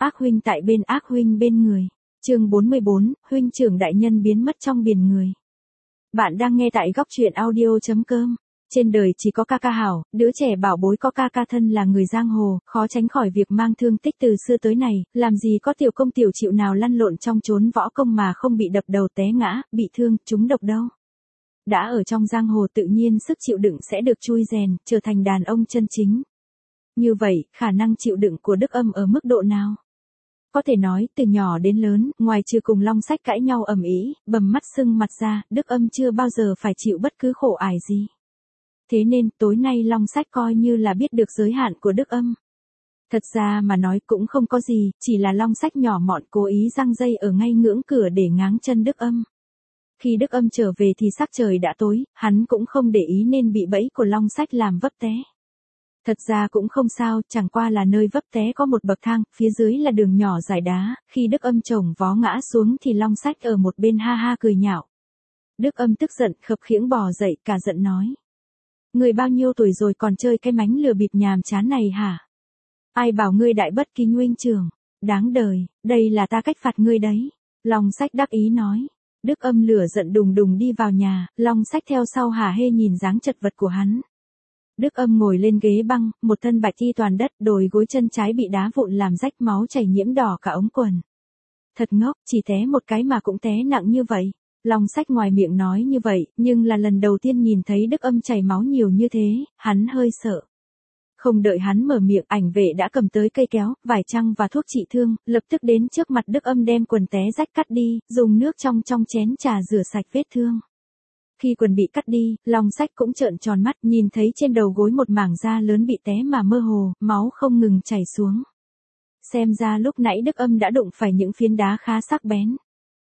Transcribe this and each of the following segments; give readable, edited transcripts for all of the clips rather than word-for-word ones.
Ác huynh tại bên, ác huynh bên người. Chương 44, huynh trưởng đại nhân biến mất trong biển người. Bạn đang nghe tại góc truyện audio.com. Trên đời chỉ có ca ca hảo, đứa trẻ bảo bối có ca ca thân là người giang hồ, khó tránh khỏi việc mang thương tích từ xưa tới nay, làm gì có tiểu công tiểu chịu nào lăn lộn trong chốn võ công mà không bị đập đầu té ngã, bị thương, trúng độc đâu. Đã ở trong giang hồ tự nhiên sức chịu đựng sẽ được chui rèn, trở thành đàn ông chân chính. Như vậy, khả năng chịu đựng của Đức Âm ở mức độ nào? Có thể nói, từ nhỏ đến lớn, ngoài trừ cùng Long Sách cãi nhau ầm ĩ, bầm mắt sưng mặt ra, Đức Âm chưa bao giờ phải chịu bất cứ khổ ải gì. Thế nên, tối nay Long Sách coi như là biết được giới hạn của Đức Âm. Thật ra mà nói cũng không có gì, chỉ là Long Sách nhỏ mọn cố ý giăng dây ở ngay ngưỡng cửa để ngáng chân Đức Âm. Khi Đức Âm trở về thì sắc trời đã tối, hắn cũng không để ý nên bị bẫy của Long Sách làm vấp té. Thật ra cũng không sao, chẳng qua là nơi vấp té có một bậc thang, phía dưới là đường nhỏ dài đá, khi Đức Âm chồng vó ngã xuống thì Long Sách ở một bên ha ha cười nhạo. Đức Âm tức giận, khập khiễng bò dậy, cả giận nói. Người bao nhiêu tuổi rồi còn chơi cái mánh lừa bịp nhàm chán này hả? Ai bảo ngươi đại bất kính huynh trưởng, đáng đời, đây là ta cách phạt ngươi đấy. Long Sách đắc ý nói. Đức Âm lửa giận đùng đùng đi vào nhà, Long Sách theo sau hả hê nhìn dáng chật vật của hắn. Đức Âm ngồi lên ghế băng, một thân bạch y toàn đất, đồi gối chân trái bị đá vụn làm rách máu chảy nhiễm đỏ cả ống quần. Thật ngốc, chỉ té một cái mà cũng té nặng như vậy. Long Sách ngoài miệng nói như vậy, nhưng là lần đầu tiên nhìn thấy Đức Âm chảy máu nhiều như thế, hắn hơi sợ. Không đợi hắn mở miệng, ảnh vệ đã cầm tới cây kéo, vải chăng và thuốc trị thương, lập tức đến trước mặt Đức Âm đem quần té rách cắt đi, dùng nước trong chén trà rửa sạch vết thương. Khi quần bị cắt đi, Long Sách cũng trợn tròn mắt, nhìn thấy trên đầu gối một mảng da lớn bị té mà mơ hồ, máu không ngừng chảy xuống. Xem ra lúc nãy Đức Âm đã đụng phải những phiến đá khá sắc bén.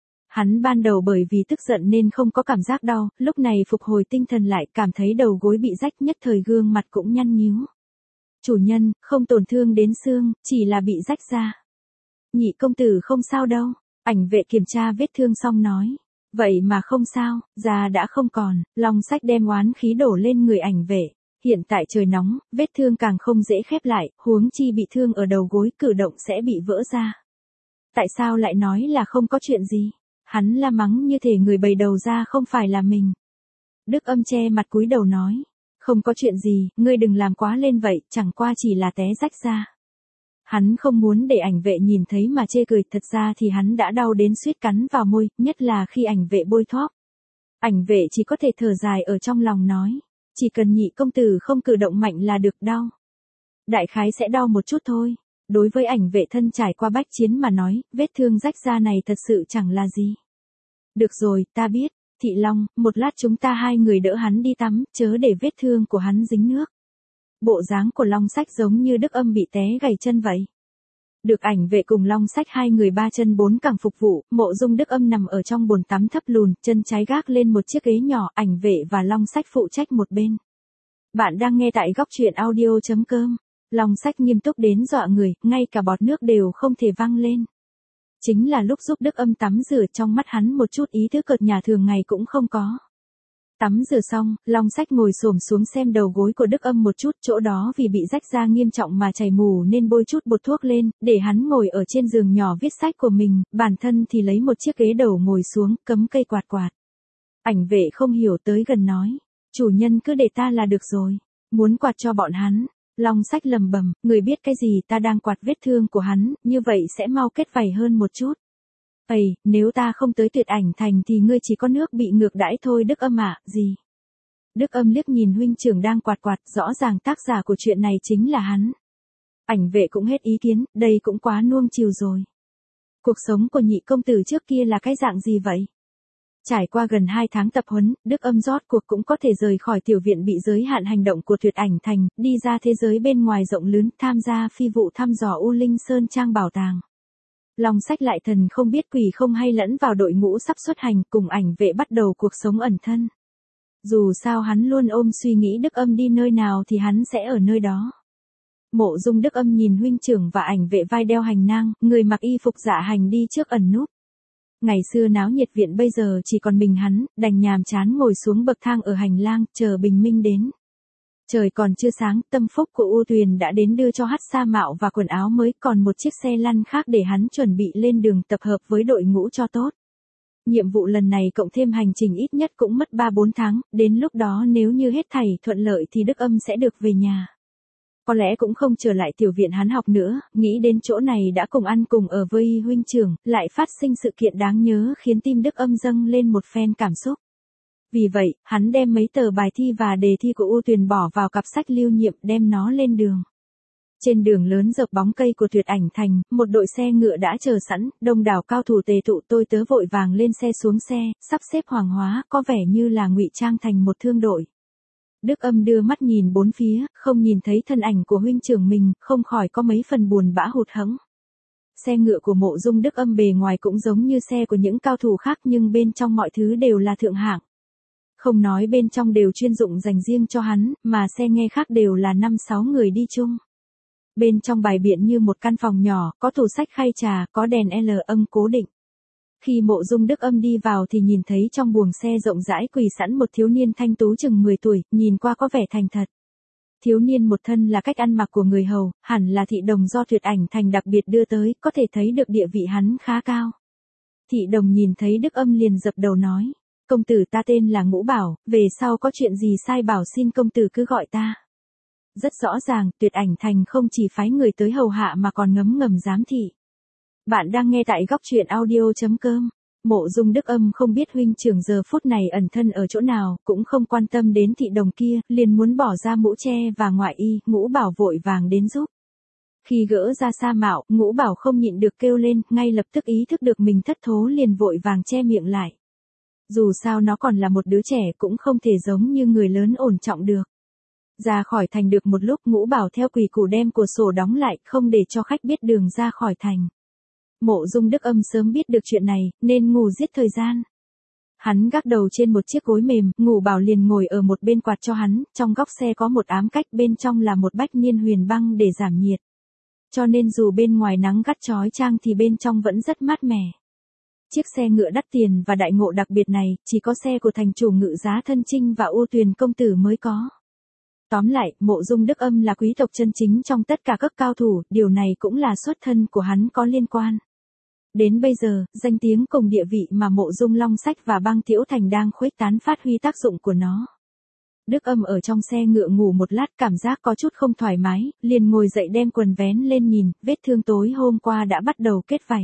Hắn ban đầu bởi vì tức giận nên không có cảm giác đau, lúc này phục hồi tinh thần lại, cảm thấy đầu gối bị rách, nhất thời gương mặt cũng nhăn nhíu. Chủ nhân, không tổn thương đến xương, chỉ là bị rách da. Nhị công tử không sao đâu. Ảnh vệ kiểm tra vết thương xong nói. Vậy mà không sao, da đã không còn. Long Sách đem oán khí đổ lên người ảnh vệ. Hiện tại trời nóng, vết thương càng không dễ khép lại, huống chi bị thương ở đầu gối, cử động sẽ bị vỡ ra. Tại sao lại nói là không có chuyện gì? Hắn la mắng như thể người bày đầu ra không phải là mình. Đức Âm che mặt cúi đầu nói. Không có chuyện gì, ngươi đừng làm quá lên vậy, chẳng qua chỉ là té rách ra. Hắn không muốn để ảnh vệ nhìn thấy mà chê cười, thật ra thì hắn đã đau đến suýt cắn vào môi, nhất là khi ảnh vệ bôi thuốc. Ảnh vệ chỉ có thể thở dài ở trong lòng nói, chỉ cần nhị công tử không cử động mạnh là được, đau. Đại khái sẽ đau một chút thôi. Đối với ảnh vệ thân trải qua bách chiến mà nói, vết thương rách da này thật sự chẳng là gì. Được rồi, ta biết. Thị Long, một lát chúng ta hai người đỡ hắn đi tắm, chớ để vết thương của hắn dính nước. Bộ dáng của Long Sách giống như Đức Âm bị té gãy chân vậy. Được ảnh vệ cùng Long Sách hai người ba chân bốn cẳng phục vụ, Mộ Dung Đức Âm nằm ở trong bồn tắm thấp lùn, chân trái gác lên một chiếc ghế nhỏ, ảnh vệ và Long Sách phụ trách một bên. Bạn đang nghe tại góc truyện audio.com. Long Sách nghiêm túc đến dọa người, ngay cả bọt nước đều không thể văng lên. Chính là lúc giúp Đức Âm tắm rửa, trong mắt hắn một chút ý thức cợt nhả thường ngày cũng không có. Tắm rửa xong, Long Sách ngồi xổm xuống xem đầu gối của Đức Âm một chút, chỗ đó vì bị rách da nghiêm trọng mà chảy mù nên bôi chút bột thuốc lên, để hắn ngồi ở trên giường nhỏ viết sách của mình, bản thân thì lấy một chiếc ghế đầu ngồi xuống, cắm cây quạt quạt. Ảnh vệ không hiểu tới gần nói, chủ nhân cứ để ta là được rồi, muốn quạt cho bọn hắn. Long Sách lầm bầm, người biết cái gì, ta đang quạt vết thương của hắn, như vậy sẽ mau kết vảy hơn một chút. Ây, nếu ta không tới Tuyệt Ảnh Thành thì ngươi chỉ có nước bị ngược đãi thôi Đức Âm ạ, gì? Đức Âm liếc nhìn huynh trưởng đang quạt quạt, rõ ràng tác giả của chuyện này chính là hắn. Ảnh vệ cũng hết ý kiến, đây cũng quá nuông chiều rồi. Cuộc sống của nhị công tử trước kia là cái dạng gì vậy? Trải qua gần 2 tháng tập huấn, Đức Âm rốt cuộc cũng có thể rời khỏi tiểu viện bị giới hạn hành động của Tuyệt Ảnh Thành, đi ra thế giới bên ngoài rộng lớn, tham gia phi vụ thăm dò U Linh Sơn Trang bảo tàng. Long Sách lại thần không biết quỷ không hay lẫn vào đội ngũ sắp xuất hành, cùng ảnh vệ bắt đầu cuộc sống ẩn thân. Dù sao hắn luôn ôm suy nghĩ Đức Âm đi nơi nào thì hắn sẽ ở nơi đó. Mộ Dung Đức Âm nhìn huynh trưởng và ảnh vệ vai đeo hành nang, người mặc y phục dạ hành đi trước ẩn núp. Ngày xưa náo nhiệt viện bây giờ chỉ còn mình hắn, đành nhàm chán ngồi xuống bậc thang ở hành lang, chờ bình minh đến. Trời còn chưa sáng, tâm phúc của U Tuyền đã đến đưa cho hắn sa mạo và quần áo mới, còn một chiếc xe lăn khác để hắn chuẩn bị lên đường tập hợp với đội ngũ cho tốt. Nhiệm vụ lần này cộng thêm hành trình ít nhất cũng mất 3-4 tháng, đến lúc đó nếu như hết thảy thuận lợi thì Đức Âm sẽ được về nhà. Có lẽ cũng không trở lại tiểu viện hắn học nữa, nghĩ đến chỗ này đã cùng ăn cùng ở với huynh trưởng, lại phát sinh sự kiện đáng nhớ khiến tim Đức Âm dâng lên một phen cảm xúc. Vì vậy, hắn đem mấy tờ bài thi và đề thi của U Tuyền bỏ vào cặp sách lưu niệm, đem nó lên đường. Trên đường lớn dọc bóng cây của Tuyệt Ảnh Thành, một đội xe ngựa đã chờ sẵn, đông đảo cao thủ tề tụ, tôi tớ vội vàng lên xe xuống xe, sắp xếp hoàng hóa, có vẻ như là ngụy trang thành một thương đội. Đức Âm đưa mắt nhìn bốn phía, không nhìn thấy thân ảnh của huynh trưởng mình, không khỏi có mấy phần buồn bã hụt hẫng. Xe ngựa của Mộ Dung Đức Âm bề ngoài cũng giống như xe của những cao thủ khác nhưng bên trong mọi thứ đều là thượng hạng. Không nói bên trong đều chuyên dụng dành riêng cho hắn, mà xe nghe khác đều là 5-6 người đi chung. Bên trong bài biện như một căn phòng nhỏ, có tủ sách khay trà, có đèn L âm cố định. Khi Mộ Dung Đức Âm đi vào thì nhìn thấy trong buồng xe rộng rãi quỳ sẵn một thiếu niên thanh tú chừng 10 tuổi, nhìn qua có vẻ thành thật. Thiếu niên một thân là cách ăn mặc của người hầu, hẳn là thị đồng do Tuyệt Ảnh Thành đặc biệt đưa tới, có thể thấy được địa vị hắn khá cao. Thị đồng nhìn thấy Đức Âm liền dập đầu nói, công tử ta tên là Ngũ Bảo, về sau có chuyện gì sai bảo xin công tử cứ gọi ta. Rất rõ ràng, Tuyệt Ảnh Thành không chỉ phái người tới hầu hạ mà còn ngấm ngầm giám thị. Bạn đang nghe tại góc truyện audio.com. Mộ Dung Đức Âm không biết huynh trưởng giờ phút này ẩn thân ở chỗ nào, cũng không quan tâm đến thị đồng kia, liền muốn bỏ ra mũ che và ngoại y, Ngũ Bảo vội vàng đến giúp. Khi gỡ ra sa mạo, Ngũ Bảo không nhịn được kêu lên, ngay lập tức ý thức được mình thất thố liền vội vàng che miệng lại. Dù sao nó còn là một đứa trẻ cũng không thể giống như người lớn ổn trọng được. Ra khỏi thành được một lúc Ngũ Bảo theo quy củ đem cửa sổ đóng lại, không để cho khách biết đường ra khỏi thành. Mộ Dung Đức Âm sớm biết được chuyện này, nên ngủ giết thời gian. Hắn gác đầu trên một chiếc gối mềm, Ngũ Bảo liền ngồi ở một bên quạt cho hắn, trong góc xe có một ám cách, bên trong là một bách niên huyền băng để giảm nhiệt. Cho nên dù bên ngoài nắng gắt chói chang thì bên trong vẫn rất mát mẻ. Chiếc xe ngựa đắt tiền và đại ngộ đặc biệt này, chỉ có xe của thành chủ Ngự Giá Thân Trinh và U Tuyền công tử mới có. Tóm lại, Mộ Dung Đức Âm là quý tộc chân chính trong tất cả các cao thủ, điều này cũng là xuất thân của hắn có liên quan. Đến bây giờ, danh tiếng cùng địa vị mà Mộ Dung Long Sách và Băng Tiễu Thành đang khuếch tán phát huy tác dụng của nó. Đức Âm ở trong xe ngựa ngủ một lát cảm giác có chút không thoải mái, liền ngồi dậy đem quần vén lên nhìn, vết thương tối hôm qua đã bắt đầu kết vảy.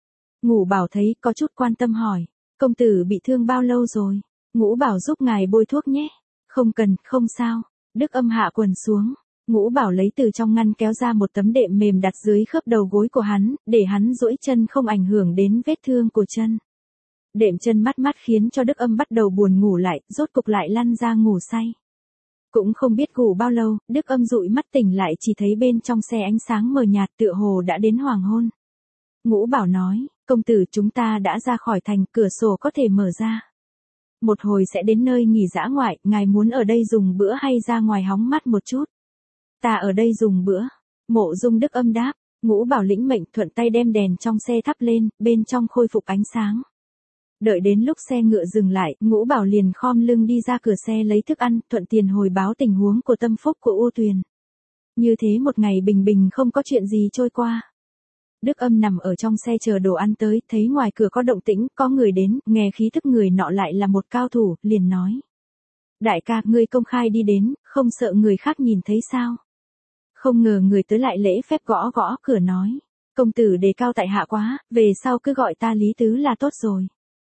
Ngũ Bảo thấy có chút quan tâm hỏi, công tử bị thương bao lâu rồi? Ngũ Bảo giúp ngài bôi thuốc nhé. Không cần, không sao. Đức Âm hạ quần xuống. Ngũ Bảo lấy từ trong ngăn kéo ra một tấm đệm mềm đặt dưới khớp đầu gối của hắn, để hắn duỗi chân không ảnh hưởng đến vết thương của chân. Đệm chân mát mát khiến cho Đức Âm bắt đầu buồn ngủ lại, rốt cục lại lăn ra ngủ say. Cũng không biết ngủ bao lâu, Đức Âm dụi mắt tỉnh lại chỉ thấy bên trong xe ánh sáng mờ nhạt tựa hồ đã đến hoàng hôn. Ngũ Bảo nói, công tử chúng ta đã ra khỏi thành, cửa sổ có thể mở ra. Một hồi sẽ đến nơi nghỉ dã ngoại, ngài muốn ở đây dùng bữa hay ra ngoài hóng mát một chút? Ta ở đây dùng bữa. Mộ Dung Đức Âm đáp, Ngũ Bảo lĩnh mệnh thuận tay đem đèn trong xe thắp lên, bên trong khôi phục ánh sáng. Đợi đến lúc xe ngựa dừng lại, Ngũ Bảo liền khom lưng đi ra cửa xe lấy thức ăn, thuận tiền hồi báo tình huống của tâm phúc của U Tuyền. Như thế một ngày bình bình không có chuyện gì trôi qua. Đức Âm nằm ở trong xe chờ đồ ăn tới, thấy ngoài cửa có động tĩnh, có người đến, nghe khí thức người nọ lại là một cao thủ, liền nói. Đại ca, ngươi công khai đi đến, không sợ người khác nhìn thấy sao? Không ngờ người tới lại lễ phép gõ gõ cửa nói. Công tử đề cao tại hạ quá, về sau cứ gọi ta Lý Tứ là tốt rồi.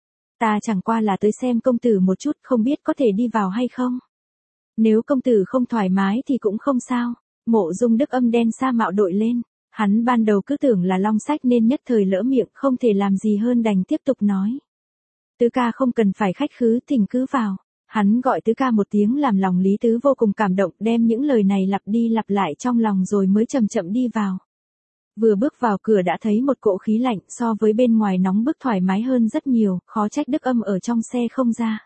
Ta chẳng qua là tới xem công tử một chút, không biết có thể đi vào hay không? Nếu công tử không thoải mái thì cũng không sao. Mộ Dung Đức Âm đen sa mạo đội lên. Hắn ban đầu cứ tưởng là Long Sách nên nhất thời lỡ miệng, không thể làm gì hơn đành tiếp tục nói. Tứ ca không cần phải khách khứ, thỉnh cứ vào. Hắn gọi Tứ ca một tiếng làm lòng Lý Tứ vô cùng cảm động, đem những lời này lặp đi lặp lại trong lòng rồi mới chậm chậm đi vào. Vừa bước vào cửa đã thấy một cỗ khí lạnh, so với bên ngoài nóng bức thoải mái hơn rất nhiều, khó trách Đức Âm ở trong xe không ra.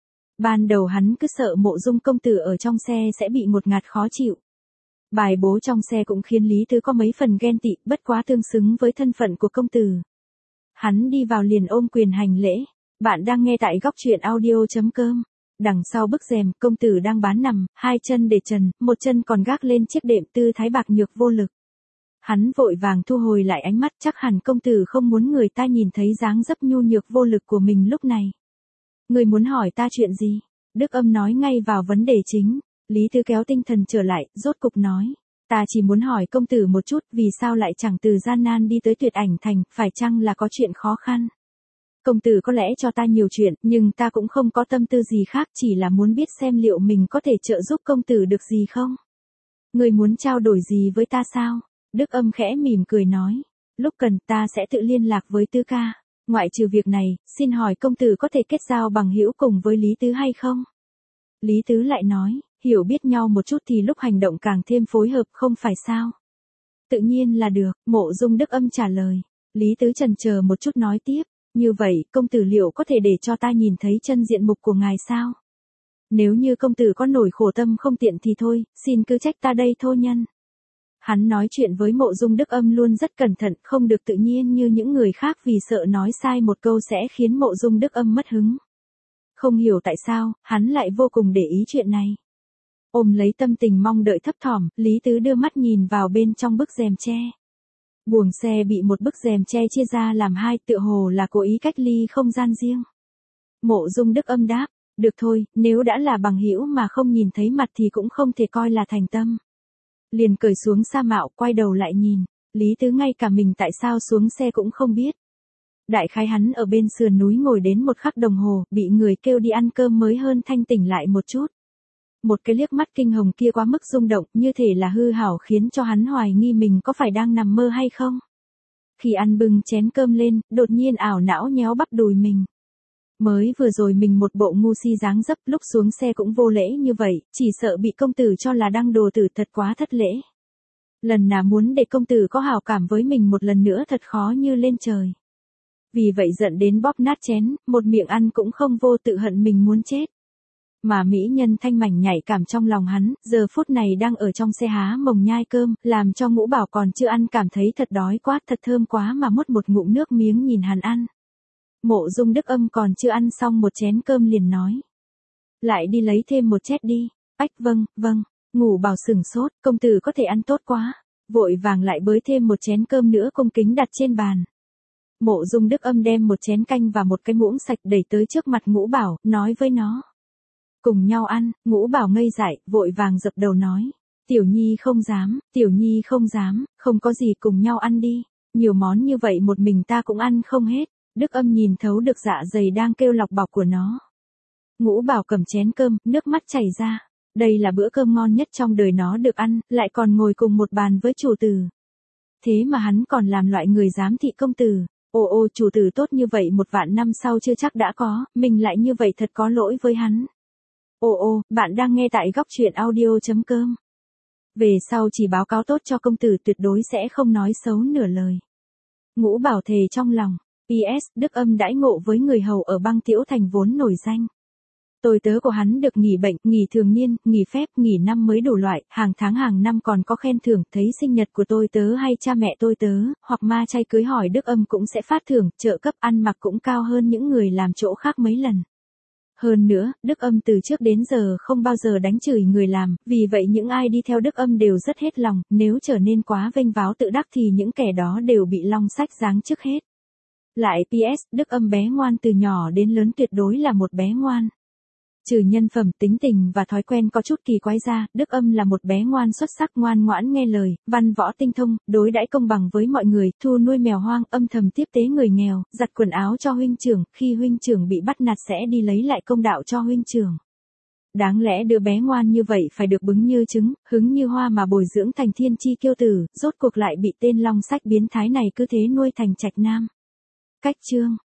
Ban đầu hắn cứ sợ Mộ Dung công tử ở trong xe sẽ bị ngột ngạt khó chịu. Bài bố trong xe cũng khiến Lý Tứ có mấy phần ghen tị, bất quá tương xứng với thân phận của công tử. Hắn đi vào liền ôm quyền hành lễ. Bạn đang nghe tại góc truyện audio.com. Đằng sau bức rèm, công tử đang bán nằm, hai chân để trần, một chân còn gác lên chiếc đệm, tư thái bạc nhược vô lực. Hắn vội vàng thu hồi lại ánh mắt, chắc hẳn công tử không muốn người ta nhìn thấy dáng dấp nhu nhược vô lực của mình lúc này. Người muốn hỏi ta chuyện gì? Đức Âm nói ngay vào vấn đề chính. Lý Tứ kéo tinh thần trở lại, rốt cục nói. Ta chỉ muốn hỏi công tử một chút, vì sao lại chẳng từ gian nan đi tới Tuyệt Ảnh Thành, phải chăng là có chuyện khó khăn? Công tử có lẽ cho ta nhiều chuyện, nhưng ta cũng không có tâm tư gì khác, chỉ là muốn biết xem liệu mình có thể trợ giúp công tử được gì không? Người muốn trao đổi gì với ta sao? Đức Âm khẽ mỉm cười nói. Lúc cần ta sẽ tự liên lạc với Tứ ca. Ngoại trừ việc này, xin hỏi công tử có thể kết giao bằng hữu cùng với Lý Tứ hay không? Lý Tứ lại nói, hiểu biết nhau một chút thì lúc hành động càng thêm phối hợp không phải sao? Tự nhiên là được, Mộ Dung Đức Âm trả lời. Lý Tứ chần chờ một chút nói tiếp, như vậy công tử liệu có thể để cho ta nhìn thấy chân diện mục của ngài sao? Nếu như công tử có nổi khổ tâm không tiện thì thôi, xin cứ trách ta đây thô nhân. Hắn nói chuyện với Mộ Dung Đức Âm luôn rất cẩn thận, không được tự nhiên như những người khác vì sợ nói sai một câu sẽ khiến Mộ Dung Đức Âm mất hứng. Không hiểu tại sao, hắn lại vô cùng để ý chuyện này. Ôm lấy tâm tình mong đợi thấp thỏm, Lý Tứ đưa mắt nhìn vào bên trong bức rèm tre. Buồng xe bị một bức rèm tre chia ra làm hai, tựa hồ là cố ý cách ly không gian riêng. Mộ Dung Đức Âm đáp, được thôi, nếu đã là bằng hữu mà không nhìn thấy mặt thì cũng không thể coi là thành tâm. Liền cởi xuống sa mạo, quay đầu lại nhìn, Lý Tứ ngay cả mình tại sao xuống xe cũng không biết. Đại khái hắn ở bên sườn núi ngồi đến một khắc đồng hồ, bị người kêu đi ăn cơm mới hơn thanh tỉnh lại một chút. Một cái liếc mắt kinh hồng kia quá mức rung động, như thể là hư hảo khiến cho hắn hoài nghi mình có phải đang nằm mơ hay không. Khi ăn bưng chén cơm lên, đột nhiên ảo não nhéo bắp đùi mình. Mới vừa rồi mình một bộ ngu si dáng dấp, lúc xuống xe cũng vô lễ như vậy, chỉ sợ bị công tử cho là đang đồ tử, thật quá thất lễ. Lần nào muốn để công tử có hảo cảm với mình một lần nữa thật khó như lên trời. Vì vậy giận đến bóp nát chén, một miệng ăn cũng không vô, tự hận mình muốn chết. Mà mỹ nhân thanh mảnh nhảy cảm trong lòng hắn, giờ phút này đang ở trong xe há mồng nhai cơm, làm cho Ngũ Bảo còn chưa ăn cảm thấy thật đói quá, thật thơm quá mà mút một ngụm nước miếng nhìn hắn ăn. Mộ Dung Đức Âm còn chưa ăn xong một chén cơm liền nói. Lại đi lấy thêm một chét đi. Ách vâng. Ngũ Bảo sửng sốt, công tử có thể ăn tốt quá. Vội vàng lại bới thêm một chén cơm nữa cung kính đặt trên bàn. Mộ Dung Đức Âm đem một chén canh và một cái muỗng sạch đẩy tới trước mặt Ngũ Bảo, nói với nó. Cùng nhau ăn. Ngũ Bảo ngây dại, vội vàng dập đầu nói. Tiểu Nhi không dám, không có gì, cùng nhau ăn đi. Nhiều món như vậy một mình ta cũng ăn không hết. Đức Âm nhìn thấu được dạ dày đang kêu lọc bọc của nó. Ngũ Bảo cầm chén cơm, nước mắt chảy ra. Đây là bữa cơm ngon nhất trong đời nó được ăn, lại còn ngồi cùng một bàn với chủ tử. Thế mà hắn còn làm loại người giám thị công tử. Ồ, chủ tử tốt như vậy một vạn năm sau chưa chắc đã có, mình lại như vậy thật có lỗi với hắn. Ồ, bạn đang nghe tại góc truyện audio.com. Về sau chỉ báo cáo tốt cho công tử, tuyệt đối sẽ không nói xấu nửa lời. Ngũ Bảo thề trong lòng. PS, Đức Âm đãi ngộ với người hầu ở Băng Tiễu Thành vốn nổi danh. Tôi tớ của hắn được nghỉ bệnh, nghỉ thường niên, nghỉ phép, nghỉ năm mới đủ loại, hàng tháng hàng năm còn có khen thưởng, thấy sinh nhật của tôi tớ hay cha mẹ tôi tớ, hoặc ma chay cưới hỏi Đức Âm cũng sẽ phát thưởng, trợ cấp ăn mặc cũng cao hơn những người làm chỗ khác mấy lần. Hơn nữa, Đức Âm từ trước đến giờ không bao giờ đánh chửi người làm, vì vậy những ai đi theo Đức Âm đều rất hết lòng, nếu trở nên quá vênh váo tự đắc thì những kẻ đó đều bị long sách giáng trước hết. Lại PS, Đức Âm bé ngoan từ nhỏ đến lớn, tuyệt đối là một bé ngoan. Trừ nhân phẩm, tính tình và thói quen có chút kỳ quái ra, Đức Âm là một bé ngoan xuất sắc, ngoan ngoãn nghe lời, văn võ tinh thông, đối đãi công bằng với mọi người, thu nuôi mèo hoang, âm thầm tiếp tế người nghèo, giặt quần áo cho huynh trưởng, khi huynh trưởng bị bắt nạt sẽ đi lấy lại công đạo cho huynh trưởng. Đáng lẽ đứa bé ngoan như vậy phải được bứng như trứng, hứng như hoa mà bồi dưỡng thành thiên chi kiêu tử, rốt cuộc lại bị tên long sách biến thái này cứ thế nuôi thành trạch nam. Cách chương